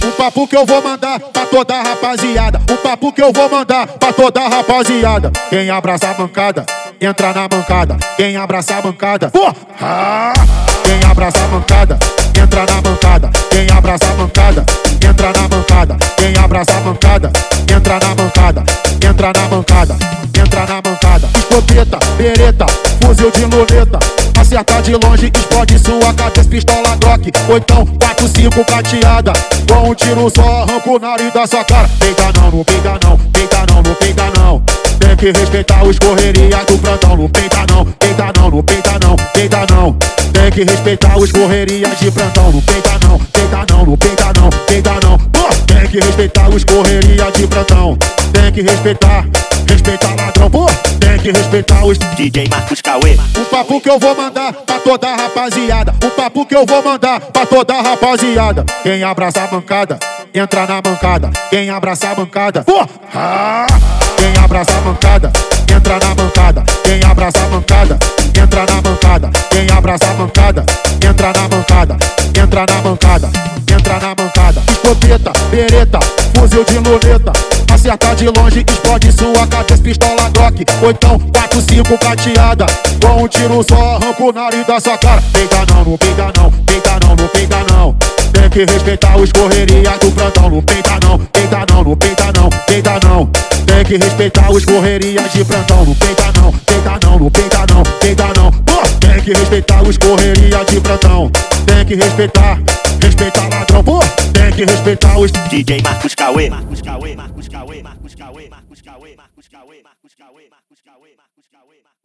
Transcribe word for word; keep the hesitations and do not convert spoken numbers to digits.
O papo que eu vou mandar pra toda a rapaziada. O papo que eu vou mandar pra toda a rapaziada. Quem abraça a bancada, entra na bancada. Quem abraça a bancada, porra! Quem abraça a bancada, entra na bancada. Quem abraça a bancada, entra na bancada. Quem abraça a bancada, entra na bancada. Entra na bancada, entra na bancada. Escopeta, bereta, fuzil de luneta. Acerta de longe, explode sua cabeça, pistola Glock. Ou então quatro cinco prateada. Com um tiro só, arranca o nariz da sua cara. Peida não, não peida não, peida não, não peida não. Tem que respeitar os correrias do plantão. Não peida não, peida não, não peida não, peida não. Tem que respeitar os correrias de plantão. Não peida não, peida não, não peida não, peida não. Tem que respeitar os correrias de plantão. Tem que respeitar, respeitar ladrão, pô. Tem que respeitar os D J Marcos Cauê. O papo que eu vou mandar pra toda a rapaziada. O papo que eu vou mandar pra toda a rapaziada. Quem abraça a bancada, entra na bancada. Quem abraça a bancada, porra! Quem abraça a bancada, entra na bancada. Quem abraça a bancada, entra na bancada. Quem abraça a bancada, entra na bancada. Entra na bancada, entra na bancada. Escopeta, bereta, fuzil de luneta. Acerta de longe, explode sua cabeça, pistola Glock. Ou então quatro cinco prateada. Com um tiro só, arranca o nariz da sua cara. Peida não, não peida não, peida não, não peida não. Tem que respeitar os correrias do plantão. Não peida não, peida não, não peida não, peida não. Tem que respeitar os correrias de plantão. Não peida não, peida não, não peida não, peida não. Tem que respeitar os correrias de plantão. Tem que respeitar, respeitar ladrão, pô. Tem que respeitar os D J Marcos Cauê. Marcos Cauê, Marcos Cauê, Marcos Cauê, Marcos Cauê, Marcos Cauê, Marcos Cauê, Marcos Cauê, Marcos Cauê.